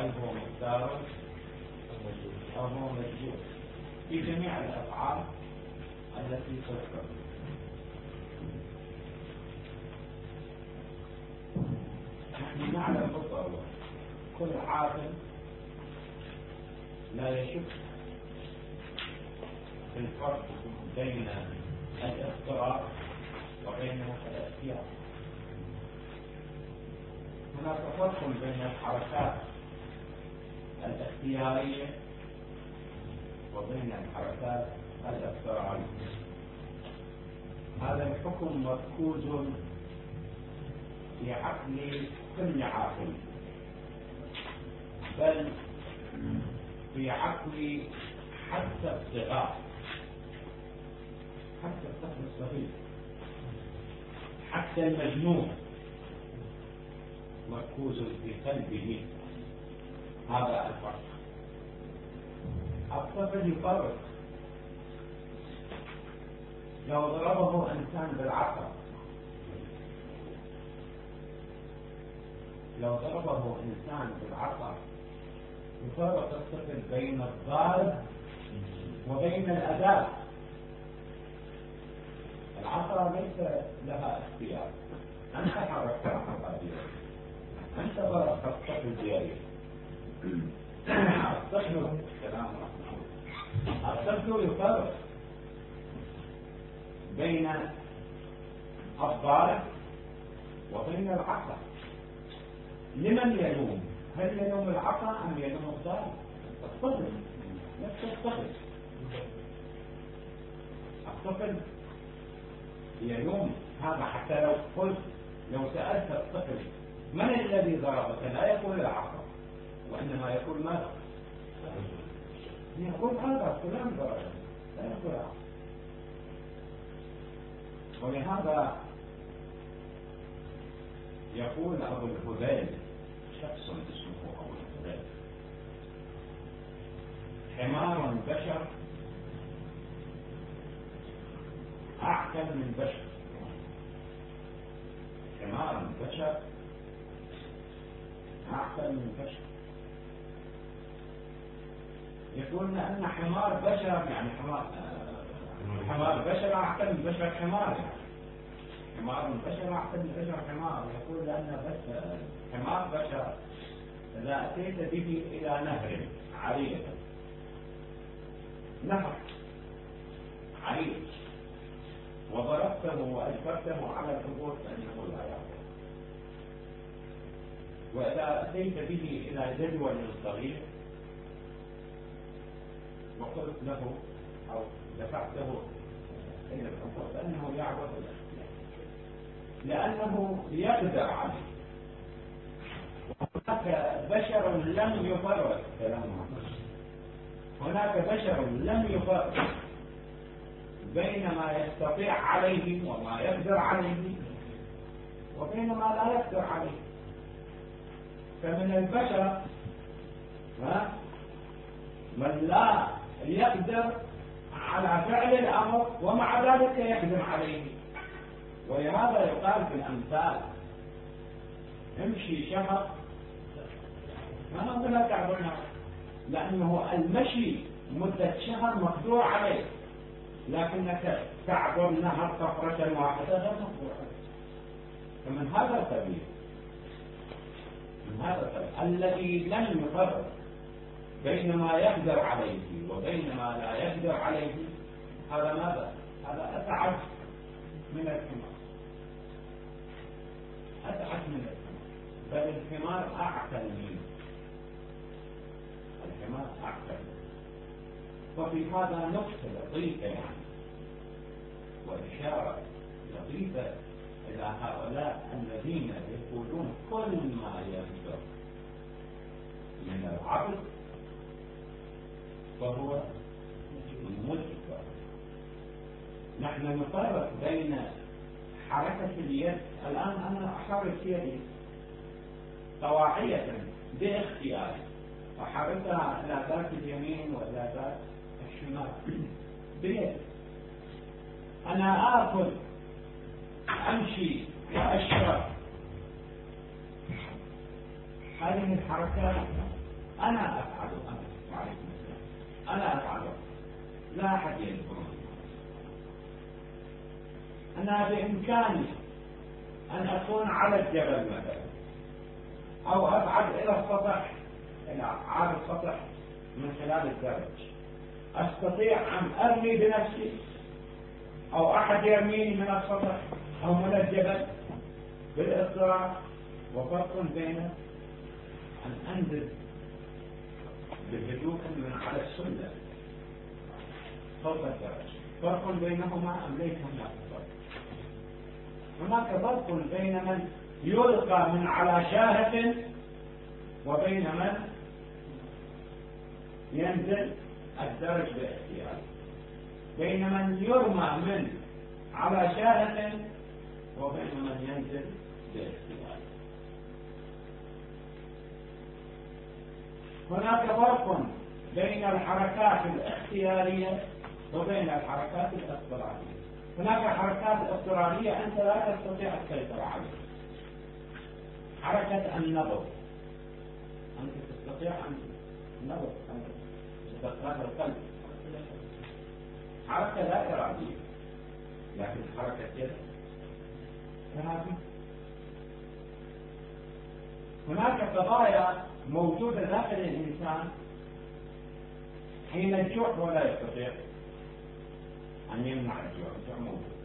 هل هو مختار أو هو مجبور في جميع الأفعال التي تذكر. نحن نعلم بالضرورة كل عاقل لا يشك في الفرق بين الاضطرار وبين الاختيار. هناك فرق بين الحركات الاختيارية وبين الحركات الاضطرارية. هذا الحكم مركوز في عقل كل عاقل، بل في عقل حتى الصغار، حتى الطفل الصغير، حتى المجنون مركوز في قلبه هذا الفرق. الطفل يفرق. لو ضربه إنسان بالعصا، لو ضربه إنسان بالعصا يفرق الطفل بين الضارب وبين الأداة. العصا ليس لها اختيار، أنت حركت العصا بيدك، أنت ضربت الطفل بيدك. الطفل يفرق بين الضارب وبين العصا. لمن يلوم؟ هل يلوم العصا أم يلوم الضارب؟ الطفل نفس الطفل. الطفل يلوم هذا. حتى لو قلت، لو سألت الطفل من الذي ضربك، لا يقول العصا، وإنما يقول ماذا؟ يقول هذا فلان ضربك، لا يقول العصا. ولهذا يقول أبو الهذيل، شخص اسمه أبو الهذيل: حمار بشر أعقل من بشر. حمار بشر أعقل من بشر. يقول أن حمار بشر يعني حمار بشر أعقل من بشر حمار، يعني حمار بشر أعقل من بشر حمار. يقول لأن حمار بشر إذا أتيت به إلى نهر عريض، نهر عريض، وضربته وأجبرته على العبور فإنه لا يعبر. وإذا أتيت به إلى جدول صغير وقلت له أو دفعته إلى العبور فإنه يعبر لأنه يقدر عليه. هناك بشر لم يفرق، هناك بشر لم يفرق بين ما يستطيع عليه وما يقدر عليه وبين ما لا يقدر عليه. فمن البشر من لا يقدر على فعل الأمر ومع ذلك يقدر عليه. ولهذا يقال في الأمثال: امشي شهر ما تعبرنا، لأنه المشي مدة شهر مقدور عليه، لكنك تعبر نهر طفرة واحدة غير مقدور عليه. فمن هذا السبيل، من هذا السبيل الذي لم يفرق بين ما يقدر عليه وبين ما لا يقدر عليه، هذا ماذا؟ هذا أسعد من الحمار، أسعد من الحمار، بل الحمار أعقل منه، الحمار أعقل. وفي هذا نقطة لطيفة يعني، وإشارة لطيفة إلى هؤلاء الذين يقولون كل ما يصدر من العقل فهو مجبر. نحن نفرق بين حركة اليد. الآن أنا أحرك يدي طواعية باختياري، أحركها إلى ذات اليمين وإلى ذات الشمال بيدي. أنا آكل، أمشي وأشرب، هذه الحركات أنا أفعل، وعليكم السلام، أنا أفعل، لا أحد يذكرني. أنا بإمكاني أن أكون على الجبل مثلا، أو أبعد إلى السطح، إلى عالي السطح من خلال الدرج. أستطيع أن أرمي بنفسي، أو أحد يرميني من السطح أو من الجبل بالاضطرار. وفرق بين أن أنزل بهدوء من على السلم فوق الدرج، فرق بينهما أم ليس هناك فرق؟ هناك فرق بين من يلقى من على شاهق وبين من ينزل الدرج باختياره، بين من يرمى من على شاهق وبين من ينزل باختياره. هناك فرق بين الحركات الاختيارية وبين الحركات الاضطرارية. هناك حركات اضطرارية أنت لا تستطيع السيطرة عليها، حركة النبض أنت تستطيع أن نبض استقرار القلب، حركة لا إرادية، لكن حركة إرادية. هناك قضايا موجودة داخل الإنسان حين الجوع ولا يستطيع أن يمنع الجوع، الجوع موجود.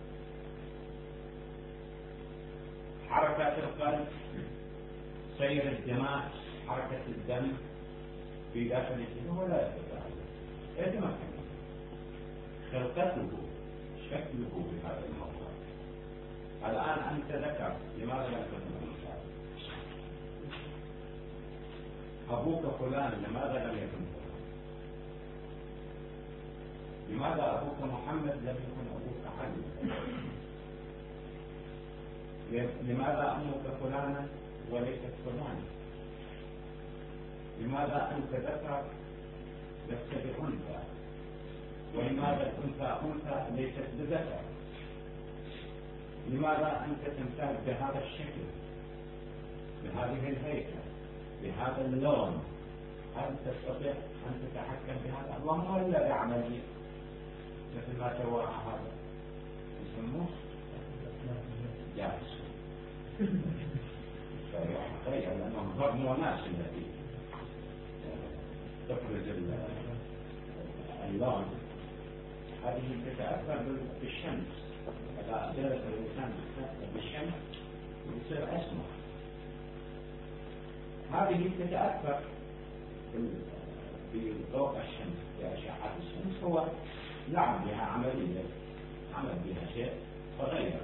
حركة القلب، سير الدماء، حركة الدم في داخل الجسم ولا يستطيع، يتمكن. خلقته، شكله بهذا الموضوع. الآن أنت ذكر، لماذا لم تكن أنثى؟ أبوك فلان، لماذا لم يكن فلان؟ لماذا أبوك محمد لم يكن أبوك علي؟ لماذا أمك فلانة وليست فلانة؟ لماذا أنت ذكر لست بأنثى؟ ولماذا الأنثى أنثى ليست بذكر؟ لماذا أنت تمتاز بهذا الشكل، بهذه الهيئة، بهذا اللون؟ هل تستطيع أن تتحكم بهذا؟ اللهم إلا بعملي مثل ما سوى هذا يسموه جالس. تخيل أنهم هرمونات التي تفرز اللون، هذه تتأثر بالشمس. إذا جلس الإنسان بالشمس يصير أسمر. هذه تتأثر بضوء الشمس، بأشعة الشمس. هو لعب بها عملية، عمل بها شيء فغير،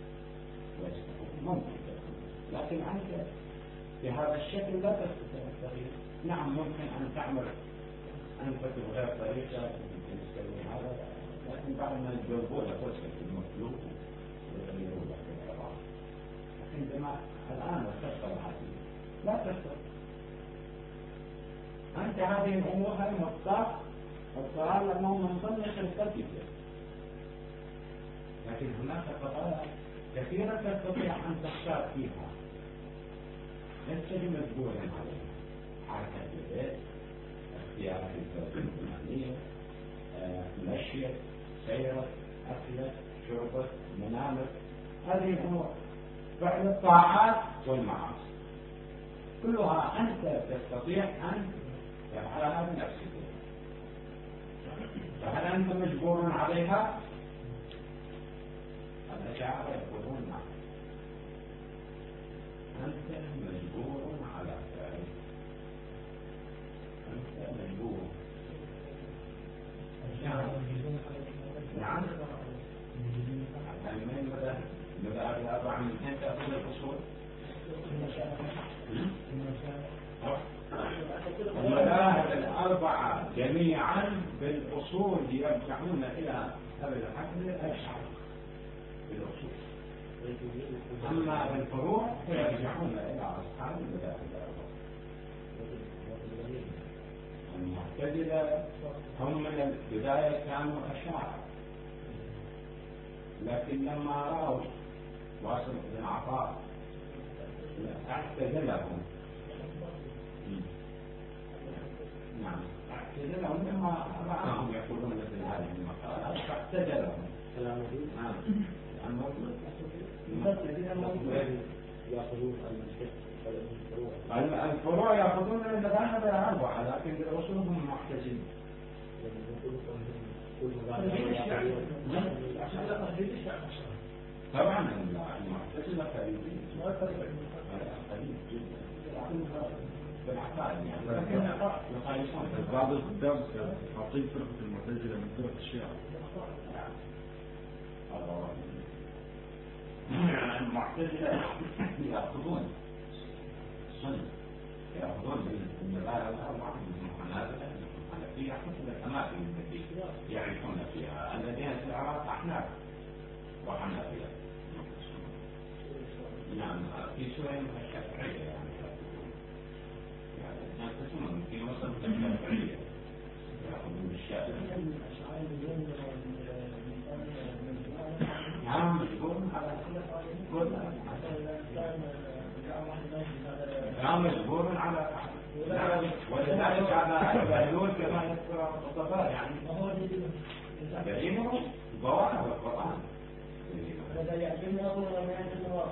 ممكن تكون، لكن أنت بهذا الشكل لا تستطيع التغيير. نعم ممكن أن تعمل أنت بغير طريقة، ممكن تسوي هذا، لكن بعد ما يجربوا لك وجهك المطلوب ويغيروا لك القرار. لكن بما الآن وصلت هذه لا تستطيع أنت هذه الأمور. هاي مضطر القرار لأنه من ضمن خلقتك، لكن هناك قضايا كثيرة تستطيع أن تختار فيها، لست بمجبور عليها. حركة البيت، اختيارات الزوجية الإنسانية، مشية، سيرة، أكلة، شربة، منامك، هذه الأمور، فعل الطاعات والمعاصي كلها أنت تستطيع أن تفعلها بنفسك. فهل أنت مجبور عليها؟ الأشاعرة يقولون نعم، أنت مجبور على فعله، أنت مجبور. نعم. من ماذا الأربعة من اثنين تأخذ الأصول؟ المذاهب الأربعة جميعا بالأصول يرجعون إلى أبي الحسن الأشعري بالأصول، أما بالفروع فيرجعون إلى أصحاب المذاهب الأربعة. المعتزلة هم من البداية كانوا أشاعرة، لكن لما رأوا واصل بن عطاء اعتزلهم نعم اعتزلهم مما رأهم يقولون مثل هذه المقالات فاعتزلهم. كلام موجود؟ نعم كلام موجود. يأخذون الفروع يأخذون من المذاهب الأربعة لكن أصولهم معتزلين. طبعا المعتزلة قليلين قليل جدا بالعقائد يعني لكن يخالفون بعض الكتاب حاطين فرقة المعتزلة من فرق الشيعة. المعتزلة يأخذون السنة يأخذون بالمذاهب الأربعة من الحنابلة الحنفية حسب الأماكن التي يعيشون فيها. الذين في العراق أحناف وحنابلة. نعم في سوريا الشافعية يعني ينقسمون في مصر الشافعية يأخذون بالشافعية. نعم مجبور على كل مجبور على ولذلك هذا البهلول كما يذكر الخطباء يعني دليله ظواهر القرآن. هذا يعجبنا أقول ما يعجبنا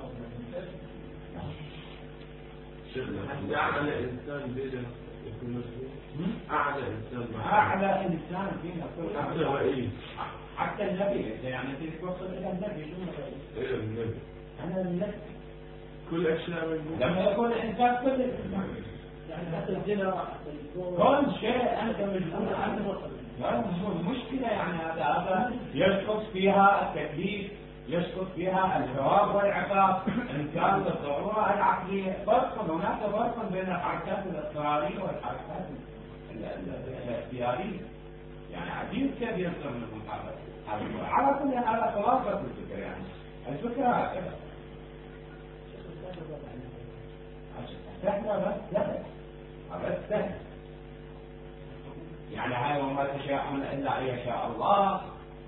أعلى إنسان بينه يكون مسلم. أعلى إنسان فينا حتى النبي يعني توصل إلى النبي إلى النبي. أنا النبي كل أشياء لما يكون الإنسان كل الإنسان يعني حتى الزنا كل شيء أنت مجبور عنه. مشكلة يعني هذا يسقط فيها التكليف يسقط فيها الثواب والعقاب إن كان بالضرورة العقلية. هناك فرق بين الحركات الاضطرارية والحركات الاختيارية يعني عجيب كيف يصدر منهم هذا. على كل هذا خلاصة الفكرة يعني الفكرة هكذا سهلة بس سهل يعني هاي وما تشاءون إلا أن يشاء الله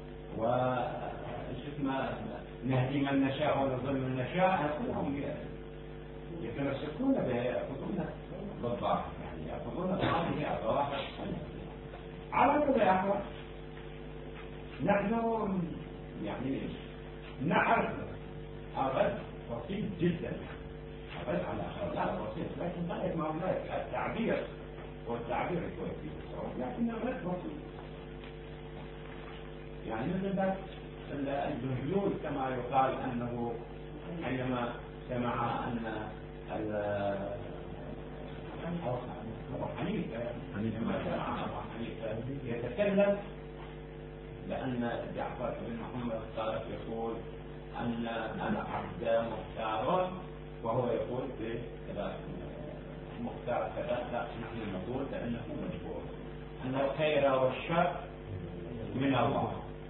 نهدي من نشاء ونضل من نشاء. كلهم يتمسكون بها يأخذون بالظاهر يعني يأخذون هذه الظواهر. على كل حال نحن يعني نعرف الرد بسيط جدا. الرد على هؤلاء بسيط لكن طيب ما هناك التعبير والتعبير الكويتي لكن الرد بسيط يعني مثل ذلك البهلول كما يقال أنه حينما سمع أن أبو حنيفة يتكلم لأن جعفر بن محمد الصادق يقول أن أنا عبد مختار وهو يقول كذا مختار كذا نحن نقول لأنه مجبور أن الخير والشر من الله.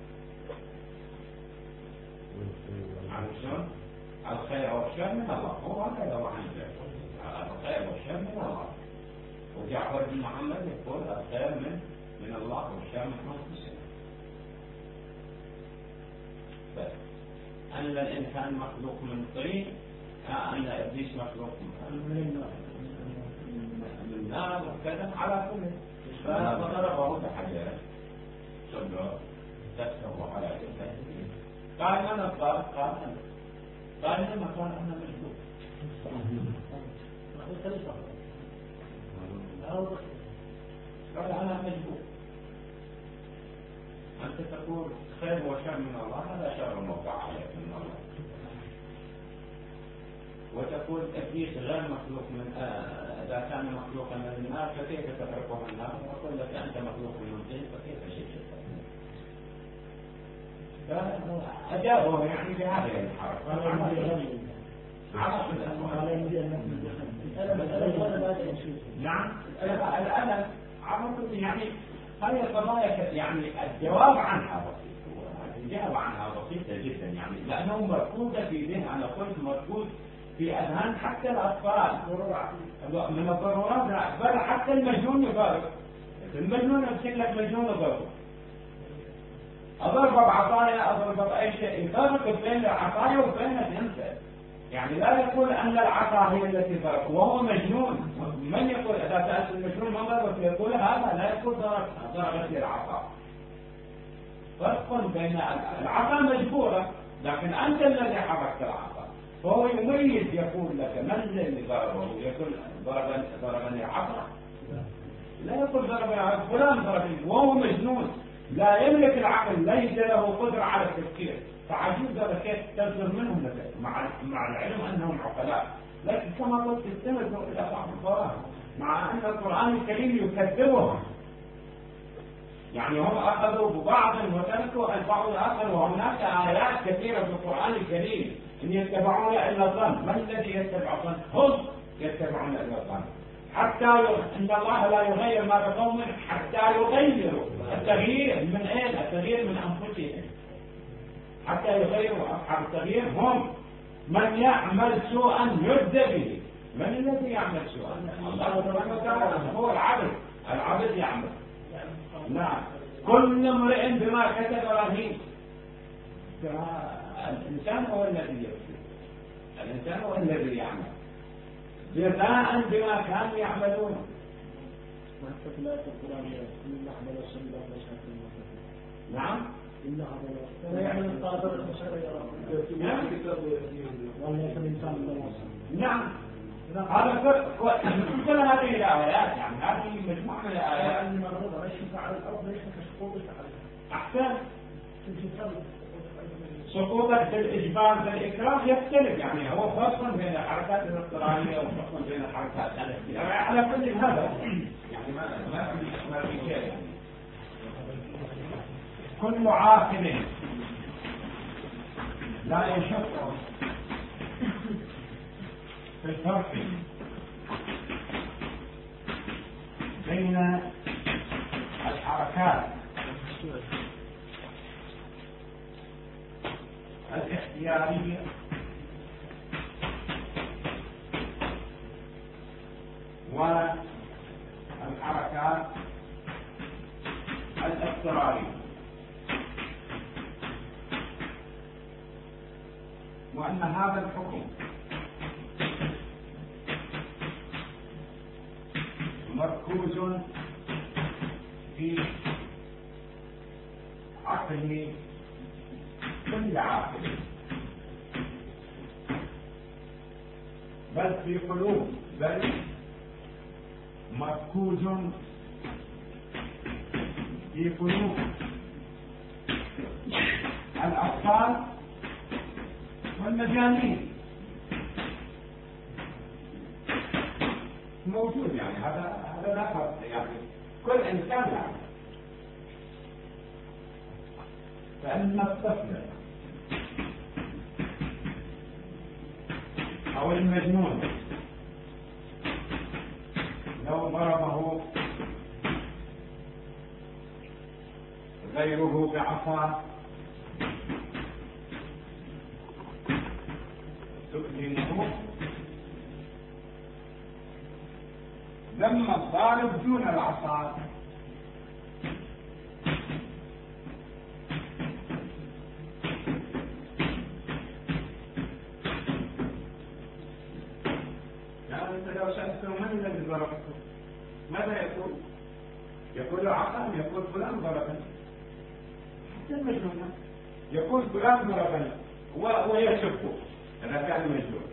عرفتم؟ الخير والشر من الله. هو هكذا وعنده الخير والشر من الله. وجعفر بن محمد يقول الخير من الله والشر من أنفسنا. بس أن الإنسان مخلوق من طين أن إبليس مخلوق من نار وكذا على كل فضربه بحجر صدره تكتبه على جسده. قال أنا قال لما قال أنا مجبور قال أنا مجبور. أنت تقول خير وشر من الله هذا شر موقع عليك من الله وتقول إبليس غير مخلوق من إذا كان مخلوقا من النار فكيف تتركه من النار؟ وأقول لك أنت مخلوق من طين فكيف شئت فأجابه يعني بهذه الحركة. نعم الألم عرفت يعني هذه القضايا يعني الجواب عنها بسيط. الإجابة عنها بسيطة جدا يعني لأنه مركوزة في ذهن أنا قلت مركوز في أذهان حتى الأطفال من الضرورات بل حتى المجنون يضرب. المجنون يمسك لك مجنون يضربه أضرب بعصايا أضرب بأي شيء يفرق بين العصايا وبين الإنسان يعني لا يقول أن العصا هي التي ضربت وهو مجنون. من يقول إذا سألت المجنون من ضربت يقول هذا لا يقول ضربت العصا. فرق بين العصا مجبورة لكن أنت الذي حركت العصا. فهو يميز يقول لك من الذي ضربه، يقول ضربني العصا، لا يقول ضربني فلان ضربني وهو مجنون لا يملك العقل، ليس له قدرة على التفكير. فعجوز هذا كيف تصدر منهم لك مع العلم أنهم عقلاء، لكن كما قلت استندوا إلى بعض القرآن مع أن القرآن الكريم يكذبهم. يعني هم أخذوا ببعض وتركوا البعض الآخر. وهناك آيات كثيرة في القرآن الكريم إن يتبعون إلا الظن. من الذي يتبع الظن؟ هم يتبعون إلا الظن. حتى إن الله لا يغير ما بقوم حتى يغيروا. التغيير من أين؟ التغيير من أنفسهم. حتى يغيروا أصحاب التغيير هم. من يعمل سوءا يجزى به. من الذي يعمل سوءا؟ الله سبحانه وتعالى هو العبد. العبد يعمل. نعم. كل امرئ بما كتب رهين. الإنسان هو الذي يكتب. الإنسان هو الذي يعمل جزاء بما كانوا يعملون. نعم. يعني القادر المشرع نعم. هذا فرق. كل هذه الآيات يعني هذه مجموعة من الآيات. أحسن. سقوطك بالإجبار بالإكراه يختلف. يعني هو فرق بين الحركات الاضطرارية وفرق بين الحركات الاختيارية على كل هذا. يعني ما في شيء. يعني كل عاقل لا يشك في الفرق بين الحركات الاختيارية والحركات الاضطرارية، وأن هذا الحكم مركوز في عقل كل عاقل، بل في قلوب، بل مركوز في قلوب الأطفال والمجانين. موجود. يعني هذا لا فرق. يعني كل إنسان يعني. فإن الطفل أو المجنون لو ضربه غيره بعصا تؤلمه، لما الضارب دون العصا يعني أنت لو سألته من الذي ضربته ماذا يقول؟ يقول عصا، يقول فلان ضربني. حتى المجنون يقول فلان ضربني ويشكه إذا كان مجنون.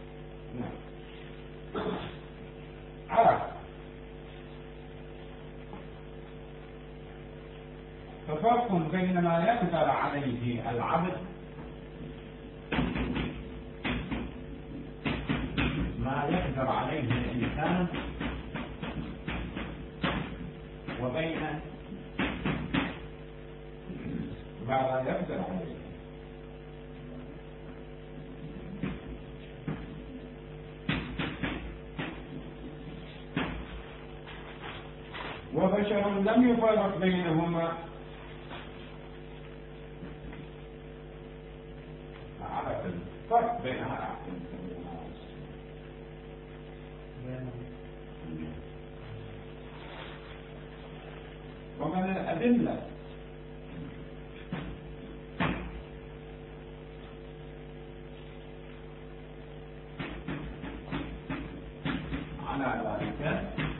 نعم. عرف. ففرق بين ما يقدر عليه العبد، ما يقدر عليه الإنسان، وبين ما لا يقدر عليه. وبشر لم يفرق بينهما على الفرق بينها. ومن الأدلة على ذلك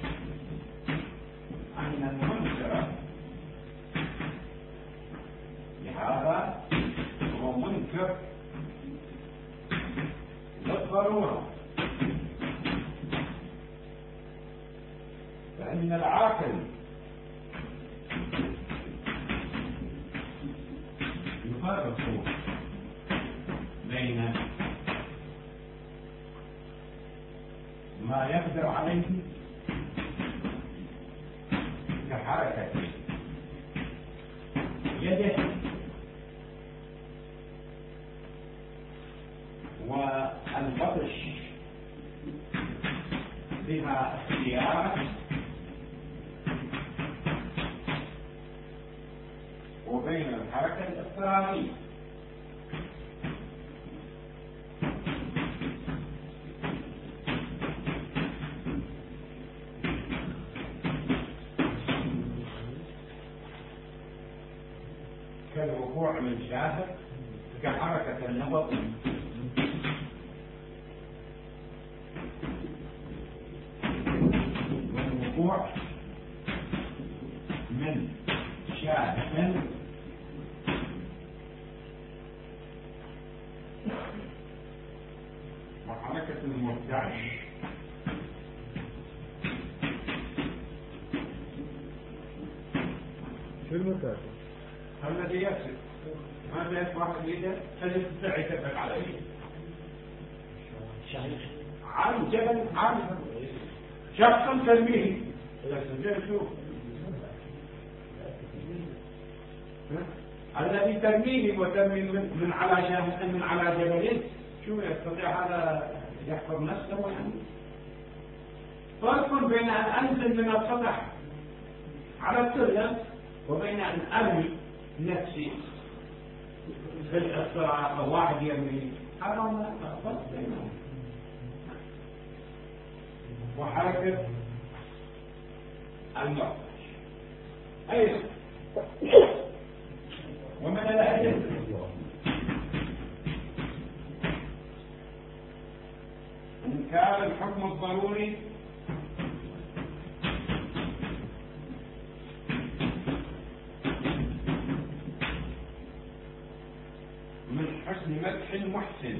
أن المنكر لهذا هو منكر بالضرورة، فإن العاقل يفرق بين ما يقدر عليه كحركة يده والبطش بها اختيارا، وبين الحركة الاضطرارية. كالوقوع من شاهد، كحركة النبض، والوقوع من شاهد وحركة المرتعش. شو المسافة؟ الذي يكسب ماذا يصبح بيده فليستطيع يثبت على يده عن جبل عن شخص ترميه الذي ترميه وترمي من على شاهد من على جبل، شو يستطيع هذا يحفظ نفسه؟ يعني فرق بين أن أنزل من السطح على السلم وبين أن أرمي نفسي في الاضطراب أو واحد يرمي، هذا ما فرق بينهم. وحركة المرتعش أيضا ومن الأدلة إنكار الحكم الضروري من حسن مدح المحسن،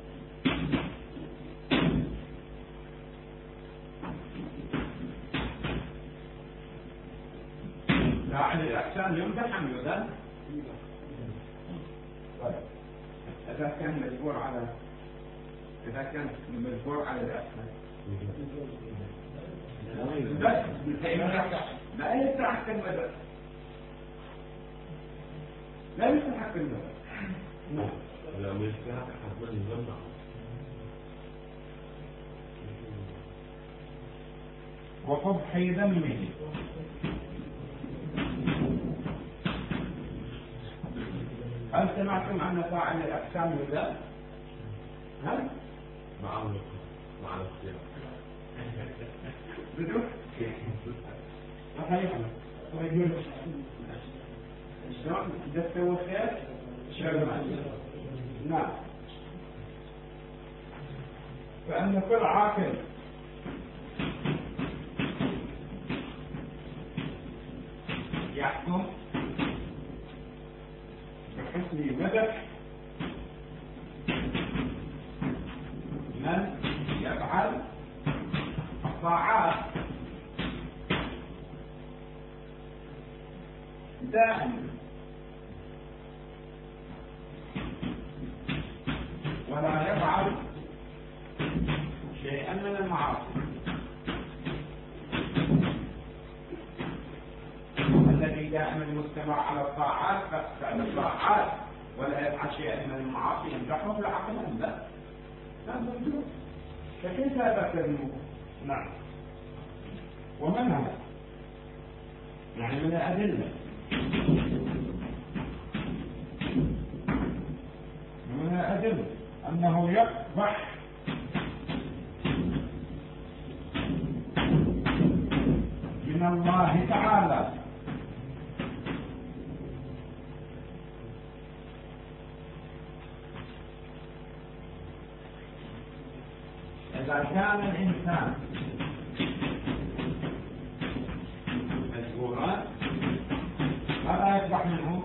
فاعل الإحسان يمدح أم يذم؟ إذا كان مجبور على الإحسان لا يستحق المدح، لا يستحق المدح. لا مش كده حتى يزمع. وقبح ذمه هل سمعتم أن فاعل الأحسان يذم؟ هل؟ مع الاختيار بدون صحيح. ويقول شلون تسوي خير؟ نعم. فأن كل عاقل يحكم بحسن مدح من يفعل الطاعات دائما ولا يفعل شيئا من المعاصي. الذي دائما مستمر على الطاعات فعل الطاعات ولا يفعل شيئا من المعاصي يمدحه بالعقل أم لا؟ لا موجود. فكيف هذا كذب؟ نعم. ومنها يعني من الأدلة أنه يقبح من الله تعالى إذا كان الإنسان مجبورا هذا يصبح منه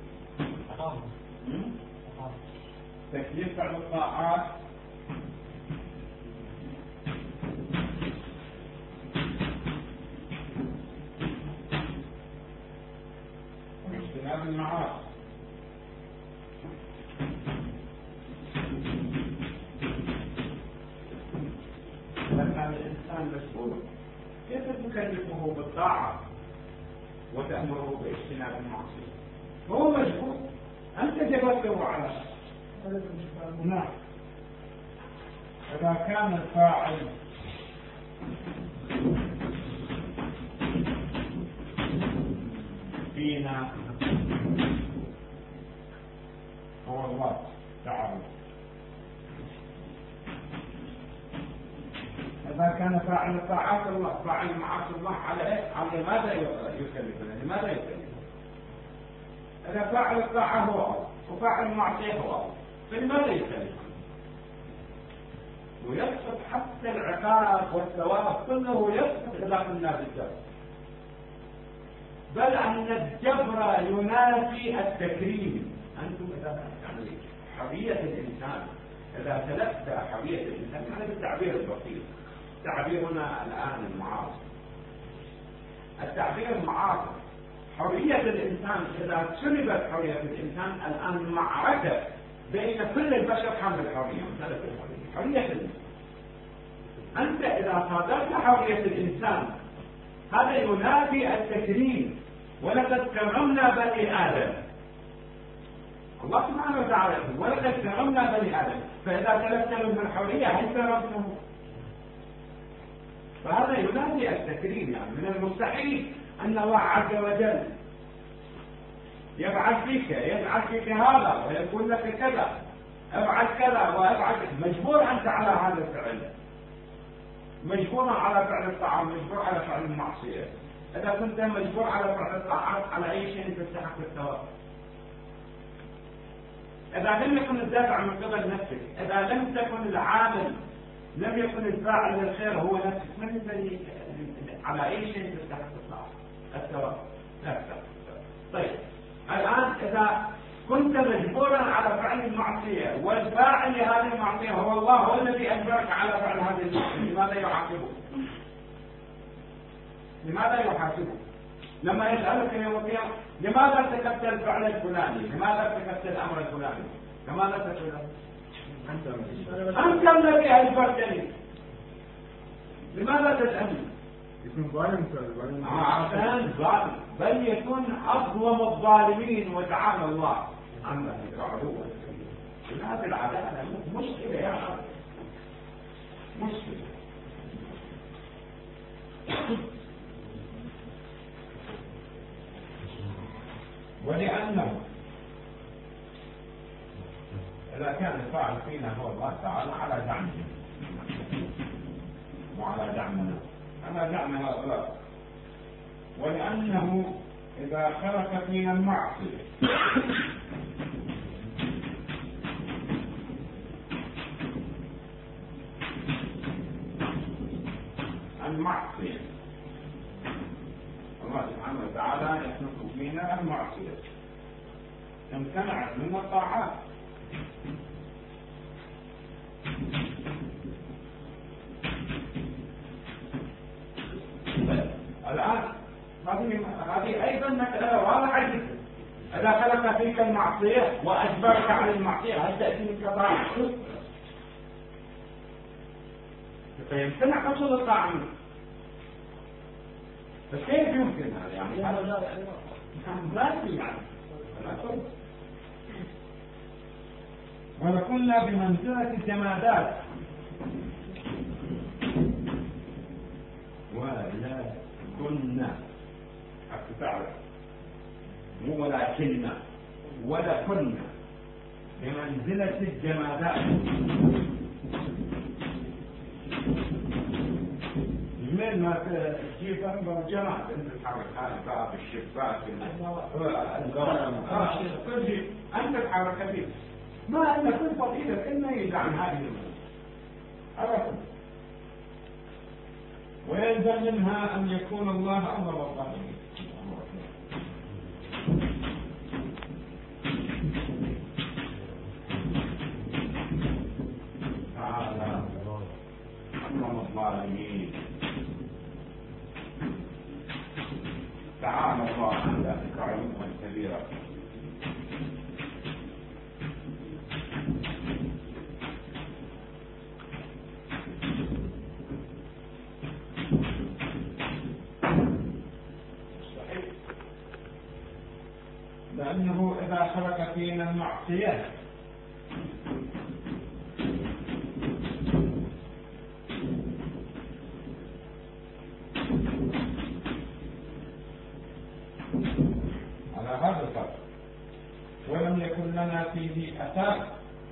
تكليف فعل الطاعات واجتناب المعاصي. لما الإنسان مسؤول كيف تكلفه بالطاعة وتأمره باجتناب المعصية؟ هو مجبور، أنت جبرته على نعم. إذا كان الفاعل فينا هو الله تعالى، إذا كان فاعل الطاعات الله، فاعل معاصي الله على إيه؟ على ماذا يكلفنا؟ لماذا يكلفنا؟ إذا فاعل الطاعة هو الله وفاعل المعصية هو الله، فلماذا يكلفنا؟ ويسقط حتى العقاب والثواب كله يسقط إذا قلنا بالجبر، بل أن الجبر ينافي التكريم. أنتم إذا يعني حرية الإنسان، إذا تلفت حرية الإنسان يعني بالتعبير البسيط، تعبيرنا الآن المعاصر، التعبير المعاصر حرية الإنسان إذا سلبت حرية الإنسان الآن معركة بين كل البشر حول الحرية، حرية الإنسان. أنت إذا صادرت حرية الإنسان هذا ينافي التكريم، ولقد كرمنا بني آدم. الله سبحانه وتعالى يقول ولقد كرمنا بني آدم، فإذا تلفت من الحرية هل كرمتهم؟ فهذا ينافي التكريم. يعني من المستحيل أن الله عز وجل يفعل فيك هذا ويقول لك كذا، افعل كذا وافعل، مجبور أنت على هذا الفعل، مجبور على فعل الطاعة، مجبور على فعل المعصية. إذا كنت مجبور على فعل الطاعات على أي شيء تستحق الثواب؟ إذا لم يكن الدافع من قبل نفسك، إذا لم تكن العامل، لم يكن الفاعل للخير هو نفسك، من الذي على أي شيء تستحق الثواب؟ لا. طيب الآن إذا كنت مجبورا على فعل المعصية والفاعل لهذه المعصية هو الله، هو الذي أجبرك على فعل هذه المعصية، لماذا يعاقبك؟ لماذا يحاسبك؟ لما يسألك يوم القيامة لماذا ارتكبت الفعل الفلاني؟ لماذا ارتكبت الأمر الفلاني؟ لماذا تفعل؟ أنت الذي أجبرتني، لماذا تسألني؟ يكون ظالم عشان ظالم، بل يكون أظلم الظالمين وتعالى الله عما يفعلون. هذه العدالة مشكلة يا أخي، مشكلة. ولأنه إذا كان الفاعل فينا هو الله تعالى على دعمه وعلى دعمنا، على دعم هؤلاء، ولأنه إذا خلق فينا المعصية الله سبحانه وتعالى يخلق فينا المعصية، امتنعت منا الطاعات. الآن هذه أيضا مسألة واضحة جدا. إذا خلق فيك المعصية وأجبرك على المعصية هل تأتي منك طاعة؟ فيمتنع حصول الطاعة منك. فكيف يمكن هذا؟ يعني ما في يعني ولكنا بمنزلة الجمادات ولا كنا، حتى تعرف، مو ولكننا، ولا كنا بمنزلة الجمادات. من ما تجيب جماد تتحرك، هذا باب الشباك كل شيء أنت تتحرك فيه، ما أن كل فضيلة إنه يدعم هذه الأمور. ويلزم منها أن يكون الله أمر الظالمين. ونظلم الظالمين. تعالى الله عن ذلك علوا كبيرا. لأنه إذا شرك فينا المعصية على هذا الفرق ولم يكن لنا فيه أثر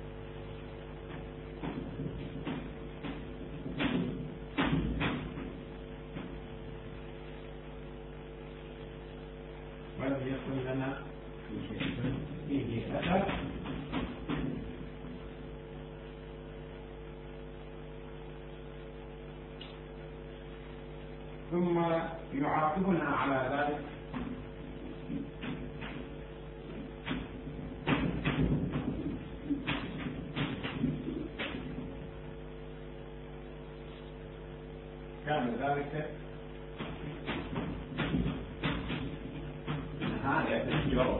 فيه أثر ثم يعاقبنا على ذلك كان ذلك هذا الجواب.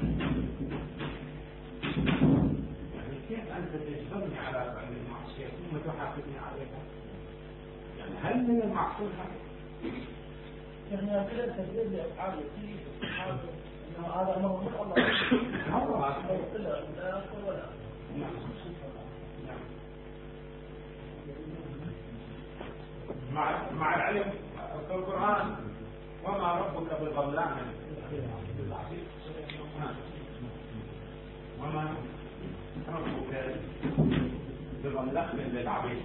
يعني كيف أنت تجبرني على فعل المعصية ثم تحاسبني عليها؟ يعني هل من المعصية يعني كده التدريب لأفعال يسير إنه هذا أمر من الله لا أقول ولا مع العلم في القرآن وما ربك بظلام للعبيد وما ربك بظلام للعبيد.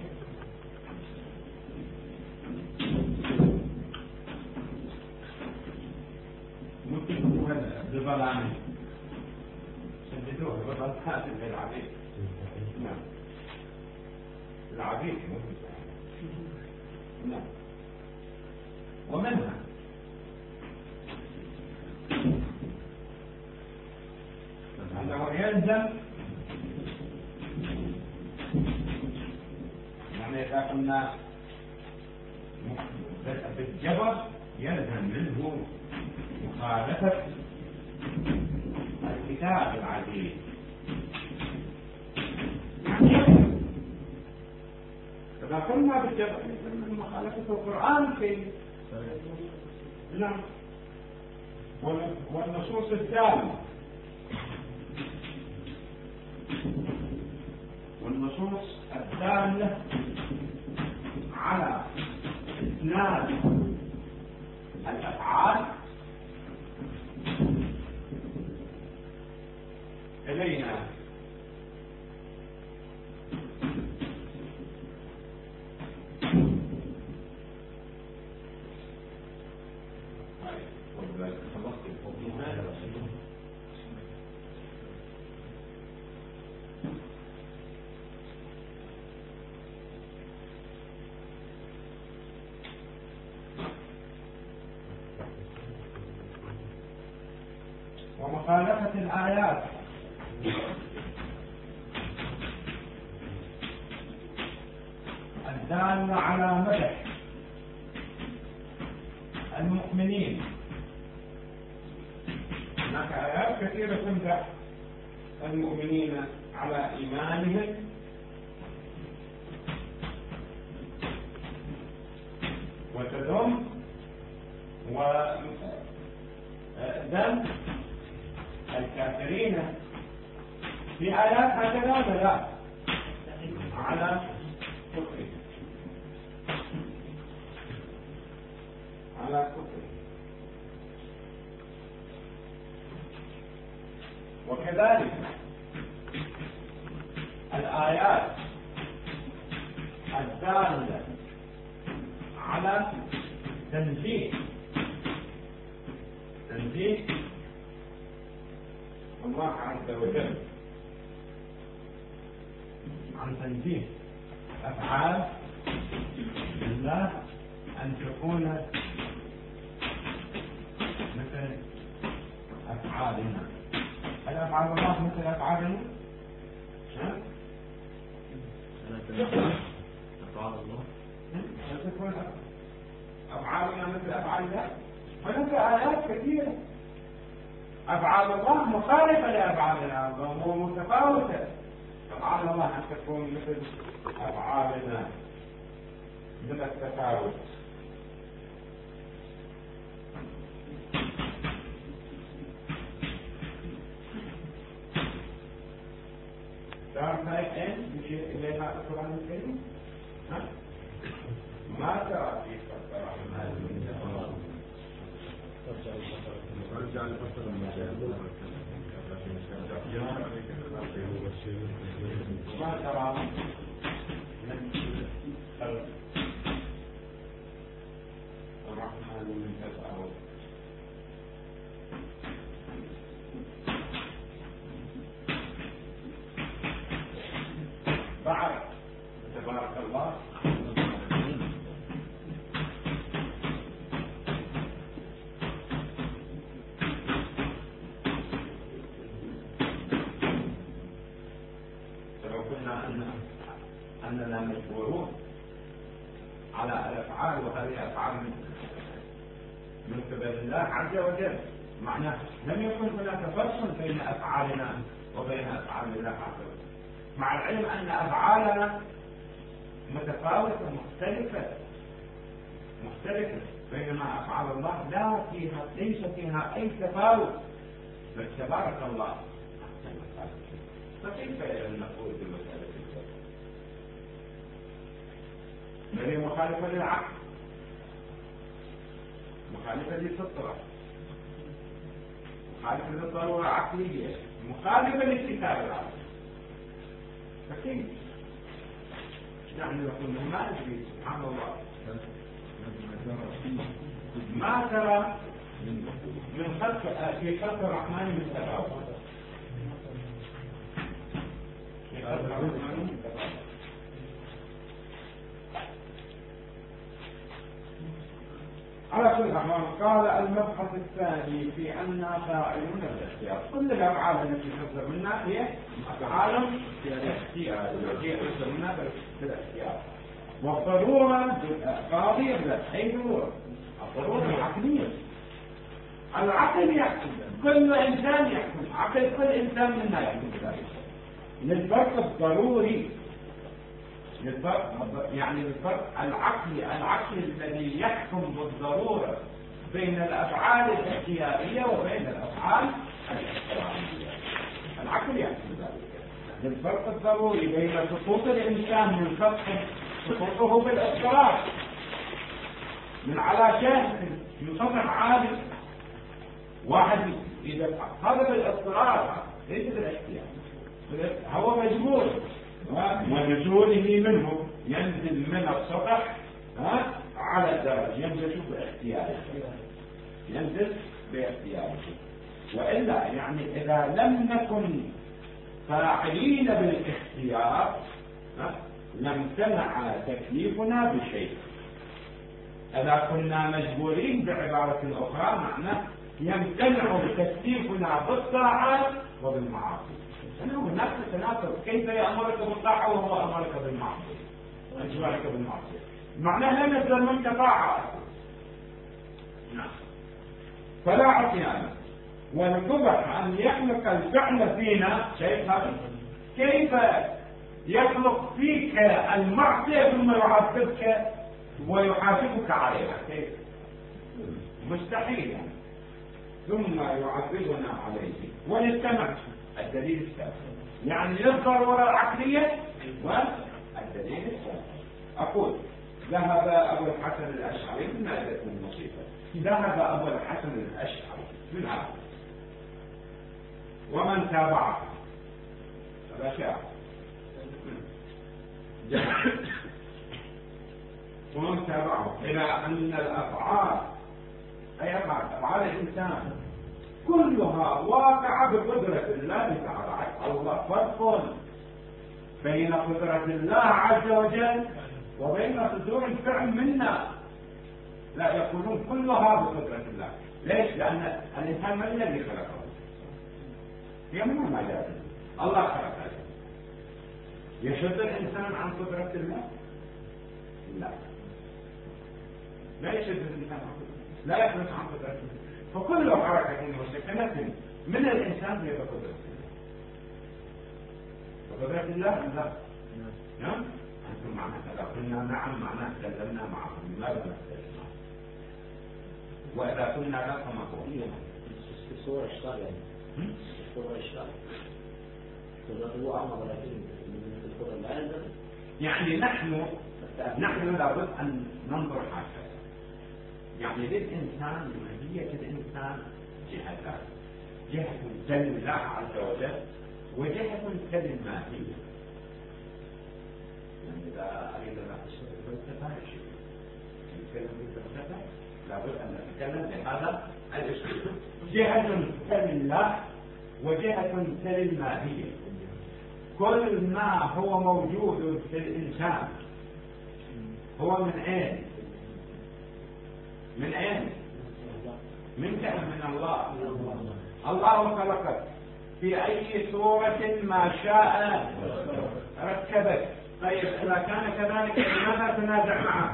ممكن بظلام شددوه بظلام للعبيد. نعم العبيد نعم. ومنها أنه يلزم يعني إذا قلنا بالجبر يلزم منه مخالفة الكتاب العزيز. إذا قلنا بالجبر يلزم من مخالفة القرآن في نعم والنصوص الدالة على إسناد الأفعال إلينا ومخالفة الآيات الدالة على مدح المؤمنين. هناك آيات كثيرة تمدح المؤمنين على إيمانهم وتذم وذم الكافرين في آيات هكذا لا على كفر وكذلك الآيات الدالة على تنزيه الله عز وجل عن تنزيه أفعال الله أن تكون مثل أفعالنا. هل أفعال الله مثل أفعالنا؟ أفعال الله مثل أفعال الله؟ هناك آيات كثيرة أفعال الله مخالفة لأفعالنا ومتفاوتة. أفعال الله أن تكون مثل أفعالنا من التفاوت. تعرف هاي أين يشير إليها القرآن الكريم؟ ما ترى في خلق الرحمن من تفاوت. ما ترى من خلق الرحمن من تفاوت. بعد تبارك الله لو قلنا أننا مجبورون على الأفعال، وهذه أفعال من قبل الله عز وجل، معناه لم يكن هناك فرق بين أفعالنا وبين أفعال الله عز وجل، مع العلم أن أفعالنا متفاوتة مختلفة، بينما أفعال الله ليس فيها أي تفاوت، بل تبارك الله. فكيف نقول بمسألة الجبر؟ بل هي مخالفة للعقل، مخالفة للفطرة، مخالفة للضرورة العقلية، مخالفة لكتاب العقل. فكيف؟ نحن نقول ما ندري سبحان الله. ما ترى من خلق في خلق الرحمن من تفاوت. على كل حال قال المبحث الثاني في أننا فاعلون بالاختيار. كل الأفعال التي تصدر منا هي أفعال اختيارية تصدر منا بالاختيار. والضرورة قاضية أي ضرورة؟ الضرورة العقلية. العقل يحكم، كل إنسان يحكم، عقل كل إنسان منا يحكم بذلك. للفرق الضروري، يعني الفرق العقل الذي يحكم بالضرورة بين الأفعال الاختيارية وبين الأفعال الاضطرارية. العقل يحكم ذلك. الفرق الضروري بين سقوط الإنسان من سقوطه بالاضطرار من على شيء من سطح عالي، واحد إذا هذا بالاضطرار ليس بالاختيار، هو مجبور، ونزوله منه ينزل من السطح على الدرج، ينزل باختياره، ينزل باختياره. وإلا يعني إذا لم نكن فاعلين بالاختيار لامتنع تكليفنا بشيء. إذا كنا مجبورين بعبارة أخرى معناه يمتنع تكليفنا بالطاعات وبالمعاصي. أنه هناك تناقض، كيف يأمرك بالطاعة وهو أمرك بالمعصية؟ أجبرك بالمعصية معناه لا نزل منك طاعة. نعم. فلا عصيان. والقبح أن يخلق الفعل فينا شيء خبيث. كيف يخلق فيك المعصية ثم يعذبك ويحاسبك عليها؟ كيف؟ مستحيل يعني. ثم يعذبنا عليه ونستمع. الدليل الثالث يعني للضرورة العقلية والدليل الثالث. أقول ذهب أبو الحسن الأشعري من مادة المصيبة، ذهب أبو الحسن الأشعري من هذا ومن تابعه هذا شاعر ومن تابعه إلى أن الأفعال أي أفعال الإنسان كلها واقعة بقدرة الله تعالى. الله فرق بين قدرة الله عز وجل وبين صدور الفعل منا. لا يقولون كلها بقدرة الله. ليش؟ لأن الإنسان من الذي خلقه؟ يمنع ما جاء الله خلقه. يشد الإنسان عن قدرة الله؟ لا. لا يشد الإنسان عن قدرته، لا يخرج عن قدرته. فكل حركة وسكنة من الإنسان هي بقدرة الله. بقدرة الله لا. نعم. أنتم معنا إذا قلنا نعم معناه تكلمنا معهم، لماذا نختلف معهم؟ وإذا قلنا لا فما هو؟ الصورة اشتغل يعني. الصورة اشتغل. هو أمر لكن من الصورة لا. يعني نحن لابد أن ننظر هكذا. يعني للإنسان ماهية الإنسان جهتان، جهة لله عز وجل وجهة كالماهية. يعني إذا أريد أن أشرح الفلسفة نتكلم بالفلسفة لابد أن نتكلم بهذا الأسلوب. جهة كالله وجهة كالماهية. كل ما هو موجود في الإنسان هو من أين؟ من أين؟ من الله. الله خلقك في أي صورة ما شاء ركبك. طيب إذا كان كذلك لماذا تنازع معه؟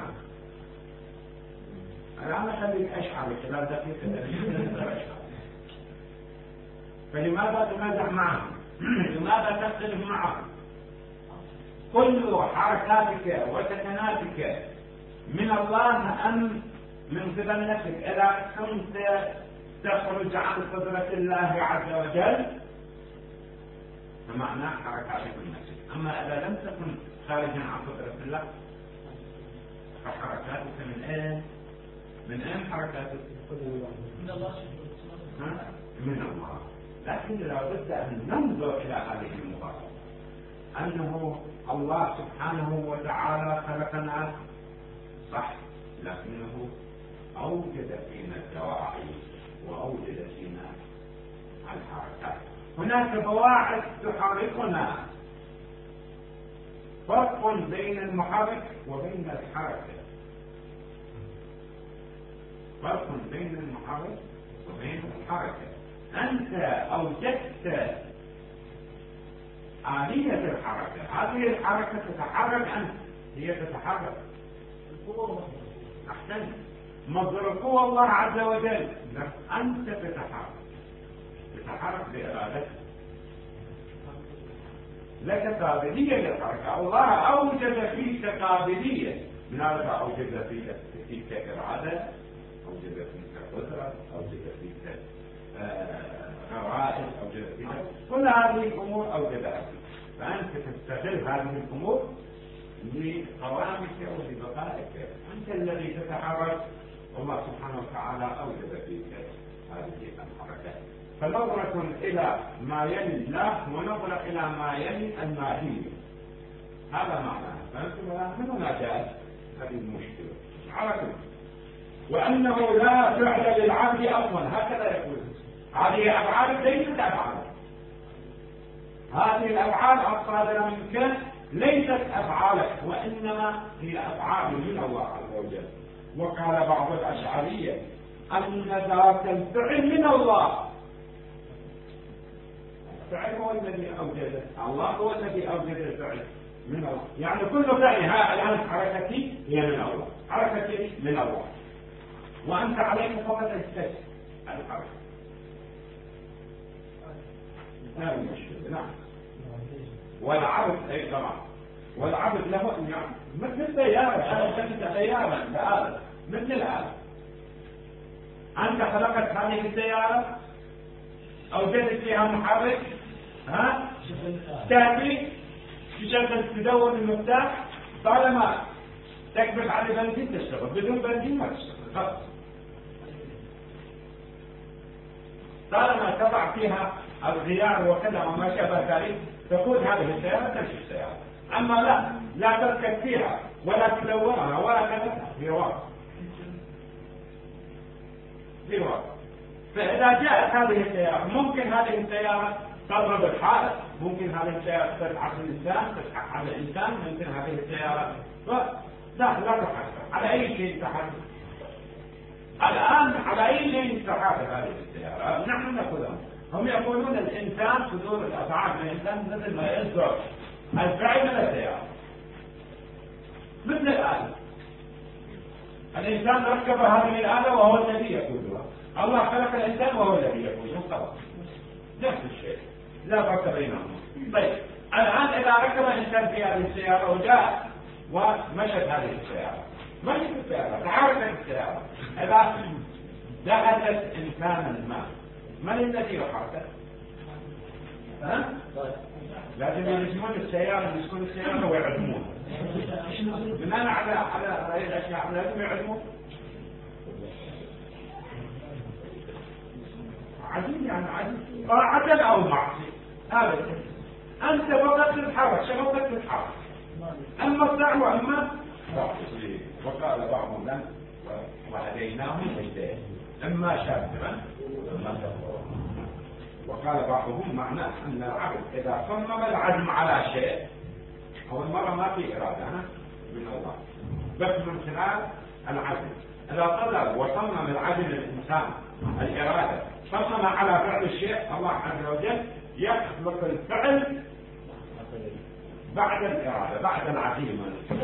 أنا خليك أشعر خلال دقيقة. فلماذا تنازع معه؟ لماذا تختلف معه؟ كل حركاتك وسكناتك من الله أم من قبل نفسك؟ إذا كنت تخرج عن قدرة الله عز وجل فمعناه حركاتك من نفسك. أما إذا لم تكن خارجا عن قدرة الله فحركاتك من أين؟ من أين حركاتك؟ من الله. من الله. لكن لابد أن ننظر إلى هذه المقارنة أنه الله سبحانه وتعالى خلقنا صح، لكنه أوجد فينا الدواعي وأوجد فينا الحركات. هناك بواعث تحركنا. فرق بين المحرك وبين الحركة. فرق بين المحرك وبين الحركة. أنت أوجدت آلية الحركة، هذه الحركة تتحرك، أنت هي تتحرك. أحسن مصدر القوة الله عز وجل، أنت تتحرك بإرادتك، لك قابلية للحركة. الله أوجد فيك قابلية، من هذا أوجد فيك إرادة، أوجد فيك قدرة، أوجد فيك غرائز، أوجد فيك كل هذه الأمور أوجدها فيك. فأنت تستغل هذه الأمور لقوامك ولبقائك. أنت الذي تتحرك، والله سبحانه وتعالى أوجد فيك هذه الحركات. فنظرة إلى ما يلي الله ونظرة إلى ما يلي الماهية، هذا معناه. فأنتم من هنا جاءت هذه المشكلة على كل. وأنه لا فعل للعبد أصلا، هكذا يقول. هذه أفعال ليست أفعال، هذه الأفعال الصادرة منك ليست أفعالك، وإنما هي أفعال من الله عز وجل. وقال بعض الأشعرية أن ذاك الفعل من الله. الفعل هو الذي أوجده، الله هو الذي أوجد الفعل من الله. يعني كل فعل، الآن حركتي هي من الله، حركتي من الله، وأنت عليك فقط السجن الحركة. لا مشكلة. نعم. والعبد أي طبعا، والعبد له أن يعمل مثل السيارة. أنا كنت سيارة الآلة مثل الآلة. أنت خلقت هذه السيارة، أوجدت فيها محرك، تأتي تشغل تدور المفتاح، طالما تكبس على بنزين تشتغل، بدون بنزين ما تشتغل خلاص. طالما تضع فيها الغيار وكذا وما شابه ذلك تقود هذه السيارة تمشي السيارة. أما لا تركب فيها ولا تدورها ولا كذا، هي واقع. فإذا جاءت هذه السيارة، ممكن هذه السيارة تضرب الحائط، ممكن هذه السيارة تسحق الإنسان، تسحق على الإنسان، ممكن هذه السيارة لا تحرك على أي شيء تحرك. الآن على أي شيء تحرك هذه السيارة؟ نحن نقولهم، هم يقولون الإنسان صدور الأفعال من الإنسان مثل ما يصدر الفعل من السيارة، مثل الآلة. الإنسان ركب هذه الآلة وهو الذي يقودها. الله خلق الإنسان وهو الذي يقوده خلاص، نفس الشيء، لا فرق بينهما. طيب الآن إذا ركب إنسان في هذه السيارة وجاء ومشت هذه السيارة، مشت السيارة، تحركت السيارة، إذا دخلت إنسانا ما، من الذي يحرك؟ لازم يلزمون السيارة، يمسكون السيارة ويعدمون بناء على هذه الأشياء، لازم يعدمون. عزيز يعني عزيز طاعة أو معصية، هذا أنت فقط تتحرك، شغلتك تتحرك، أما الدعوة أما تعصي. وقال بعضهم لن وهديناه الهداية، إما شاكرا إما كفورا. وقال بعضهم معناه أن العبد إذا صمم العزم على شيء، أول مرة ما في إرادة من الله، بس من خلال العزم. إذا طلب وصمم العزم الإنسان الإرادة، صمم على فعل الشيء، الله عز وجل يخلق الفعل بعد الإرادة، بعد العزيمة.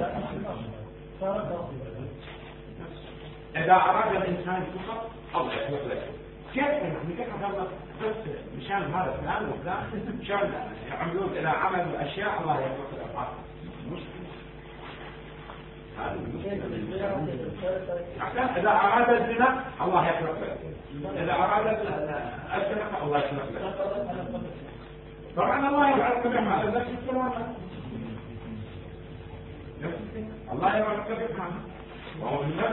إذا أراد الإنسان فقط الله يخلق له. كيف نحن كيف نخلق بس مشان هذا فلان وفلان مشان يعملون إلى عمل أشياء الله يخلق الأفعال؟ مشكلة. هذه المشكلة. عشان إذا أراد الزنا الله يخلق له، إذا أراد السرقة الله يخلق له. طبعا الله يفعل كل ما نفس الكلام، الله يفعل كل ما